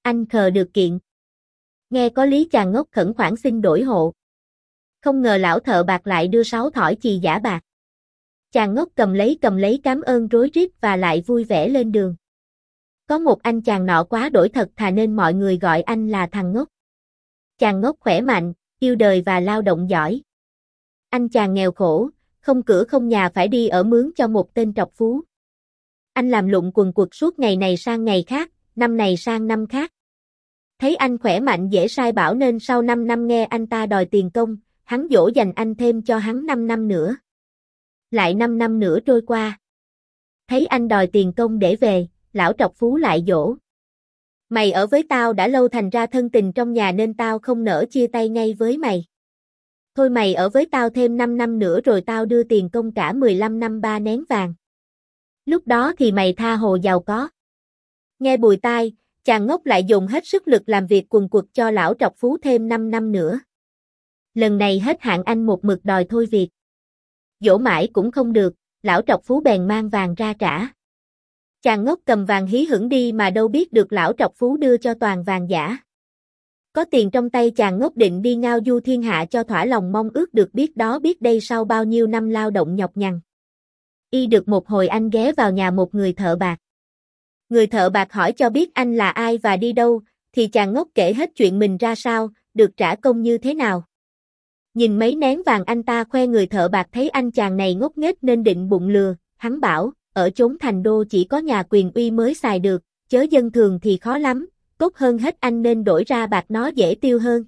Anh khờ được kiện. Nghe có lý chàng ngốc khẩn khoản xin đổi hộ. Không ngờ lão thợ bạc lại đưa 6 thỏi chì giả bạc. Chàng ngốc cầm lấy cảm ơn rối rít và lại vui vẻ lên đường. Có một anh chàng nọ quá đổi thật thà nên mọi người gọi anh là thằng ngốc. Chàng ngốc khỏe mạnh, yêu đời và lao động giỏi. Anh chàng nghèo khổ, không cửa không nhà phải đi ở mướn cho một tên trọc phú. Anh làm lụng quần quật suốt ngày này sang ngày khác, năm này sang năm khác. Thấy anh khỏe mạnh dễ sai bảo nên sau 5 năm nghe anh ta đòi tiền công, hắn dỗ dành anh thêm cho hắn 5 năm nữa. Lại 5 năm nữa trôi qua. Thấy anh đòi tiền công để về, lão trọc phú lại dỗ. Mày ở với tao đã lâu thành ra thân tình trong nhà nên tao không nỡ chia tay ngay với mày. Thôi mày ở với tao thêm 5 năm nữa rồi tao đưa tiền công cả 15 năm 3 nén vàng. Lúc đó thì mày tha hồ giàu có. Nghe bùi tai, chàng ngốc lại dùng hết sức lực làm việc quần quật cho lão trọc phú thêm 5 năm nữa. Lần này hết hạn anh một mực đòi thôi việc. Dỗ mãi cũng không được, lão trọc phú bèn mang vàng ra trả. Chàng ngốc cầm vàng hí hửng đi mà đâu biết được lão trọc phú đưa cho toàn vàng giả. Có tiền trong tay chàng ngốc định đi ngao du thiên hạ cho thỏa lòng mong ước được biết đó biết đây sau bao nhiêu năm lao động nhọc nhằn. Y được một hồi anh ghé vào nhà một người thợ bạc. Người thợ bạc hỏi cho biết anh là ai và đi đâu, thì chàng ngốc kể hết chuyện mình ra sao, được trả công như thế nào. Nhìn mấy nén vàng anh ta khoe người thợ bạc thấy anh chàng này ngốc nghếch nên định bụng lừa, hắn bảo, ở chốn thành đô chỉ có nhà quyền uy mới xài được, chớ dân thường thì khó lắm, tốt hơn hết anh nên đổi ra bạc nó dễ tiêu hơn.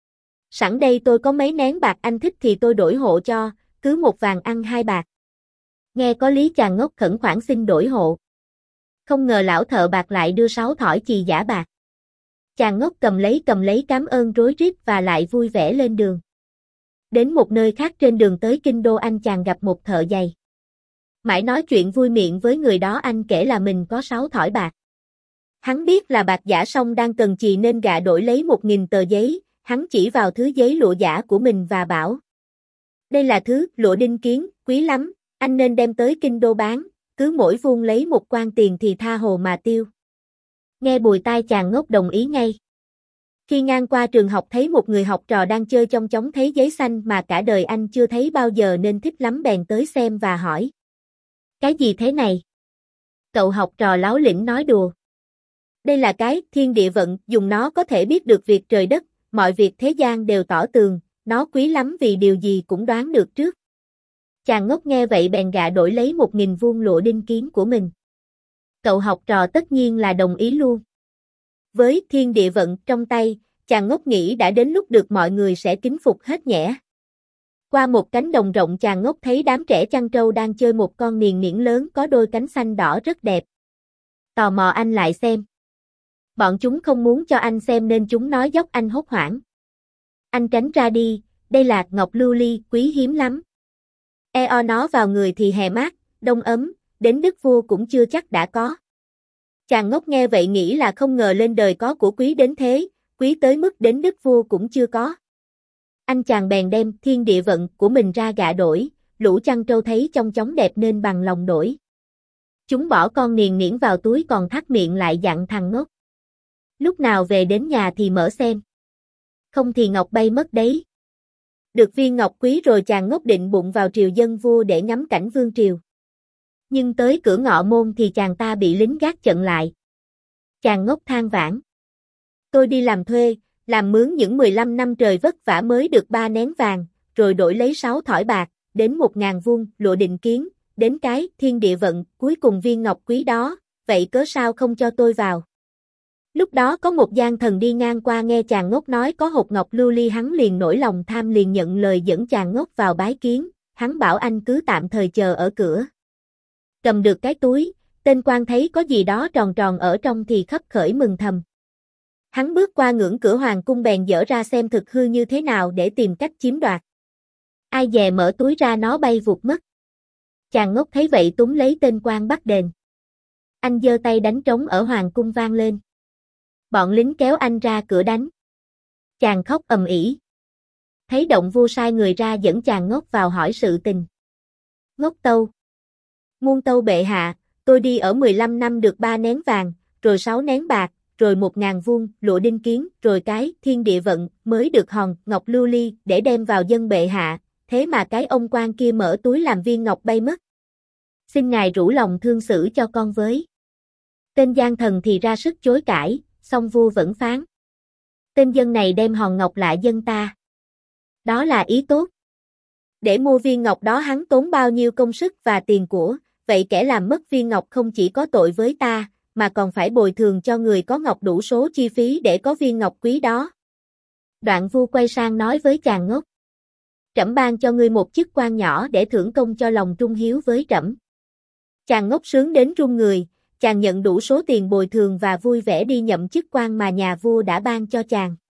Sẵn đây tôi có mấy nén bạc anh thích thì tôi đổi hộ cho, cứ một vàng ăn 2 bạc. Nghe có lý chàng ngốc khẩn khoản xin đổi hộ. Không ngờ lão thợ bạc lại đưa 6 thỏi chì giả bạc. Chàng ngốc cầm lấy cảm ơn rối rít và lại vui vẻ lên đường. Đến một nơi khác trên đường tới kinh đô anh chàng gặp một thợ giày. Mãi nói chuyện vui miệng với người đó anh kể là mình có 6 thỏi bạc. Hắn biết là bạc giả song đang cần chì nên gạ đổi lấy 1.000 tờ giấy, hắn chỉ vào thứ giấy lụa giả của mình và bảo. Đây là thứ lụa đinh kiến, quý lắm, anh nên đem tới kinh đô bán, cứ mỗi vuông lấy một quan tiền thì tha hồ mà tiêu. Nghe bùi tai chàng ngốc đồng ý ngay. Khi ngang qua trường học thấy một người học trò đang chơi chong chóng thấy giấy xanh mà cả đời anh chưa thấy bao giờ nên thích lắm bèn tới xem và hỏi. Cái gì thế này? Cậu học trò láo lĩnh nói đùa. Đây là cái thiên địa vận, dùng nó có thể biết được việc trời đất, mọi việc thế gian đều tỏ tường, nó quý lắm vì điều gì cũng đoán được trước. Chàng ngốc nghe vậy bèn gạ đổi lấy 1.000 vuông lụa đinh kiến của mình. Cậu học trò tất nhiên là đồng ý luôn. Với thiên địa vận trong tay, chàng ngốc nghĩ đã đến lúc được mọi người sẽ kính phục hết nhẽ. Qua một cánh đồng rộng chàng ngốc thấy đám trẻ chăn trâu đang chơi một con niền niễn lớn có đôi cánh xanh đỏ rất đẹp. Tò mò anh lại xem. Bọn chúng không muốn cho anh xem nên chúng nói dốc anh hốt hoảng. Anh tránh ra đi, đây là ngọc lưu ly, quý hiếm lắm. Eo nó vào người thì hè mát, đông ấm, đến đức vua cũng chưa chắc đã có. Chàng ngốc nghe vậy nghĩ là không ngờ lên đời có của quý đến thế, quý tới mức đến đức vua cũng chưa có. Anh chàng bèn đem thiên địa vận của mình ra gạ đổi, lũ chăn trâu thấy chong chóng đẹp nên bằng lòng đổi. Chúng bỏ con niền niễn vào túi còn thắt miệng lại dặn thằng ngốc. Lúc nào về đến nhà thì mở xem. Không thì ngọc bay mất đấy. Được viên ngọc quý rồi chàng ngốc định bụng vào triều dân vua để ngắm cảnh vương triều. Nhưng tới cửa ngọ môn thì chàng ta bị lính gác chặn lại. Chàng ngốc than vãn. Tôi đi làm thuê, làm mướn những 15 năm trời vất vả mới được 3 nén vàng, rồi đổi lấy 6 thỏi bạc, đến 1.000 vuông lụa định kiến, đến cái thiên địa vận, cuối cùng viên ngọc quý đó, vậy cớ sao không cho tôi vào? Lúc đó có một gian thần đi ngang qua nghe chàng ngốc nói có hột ngọc lưu ly hắn liền nổi lòng tham liền nhận lời dẫn chàng ngốc vào bái kiến, hắn bảo anh cứ tạm thời chờ ở cửa. Cầm được cái túi, tên quan thấy có gì đó tròn tròn ở trong thì khấp khởi mừng thầm. Hắn bước qua ngưỡng cửa hoàng cung bèn dở ra xem thực hư như thế nào để tìm cách chiếm đoạt. Ai dè mở túi ra nó bay vụt mất. Chàng ngốc thấy vậy túm lấy tên quan bắt đền. Anh giơ tay đánh trống ở hoàng cung vang lên. Bọn lính kéo anh ra cửa đánh. Chàng khóc ầm ĩ. Thấy động vua sai người ra dẫn chàng ngốc vào hỏi sự tình. Ngốc tâu. Muôn tâu bệ hạ, tôi đi ở 15 năm được 3 nén vàng, rồi 6 nén bạc, rồi 1.000 vuông, lụa đinh kiến, rồi cái thiên địa vận, mới được hòn ngọc lưu ly để đem vào dân bệ hạ, thế mà cái ông quan kia mở túi làm viên ngọc bay mất. Xin ngài rủ lòng thương xử cho con với. Tên gian thần thì ra sức chối cãi, song vua vẫn phán. Tên dân này đem hòn ngọc lại dân ta. Đó là ý tốt. Để mua viên ngọc đó hắn tốn bao nhiêu công sức và tiền của, vậy kẻ làm mất viên ngọc không chỉ có tội với ta, mà còn phải bồi thường cho người có ngọc đủ số chi phí để có viên ngọc quý đó. Đoạn vua quay sang nói với chàng ngốc. Trẫm ban cho ngươi một chức quan nhỏ để thưởng công cho lòng trung hiếu với trẫm. Chàng ngốc sướng đến run người, chàng nhận đủ số tiền bồi thường và vui vẻ đi nhậm chức quan mà nhà vua đã ban cho chàng.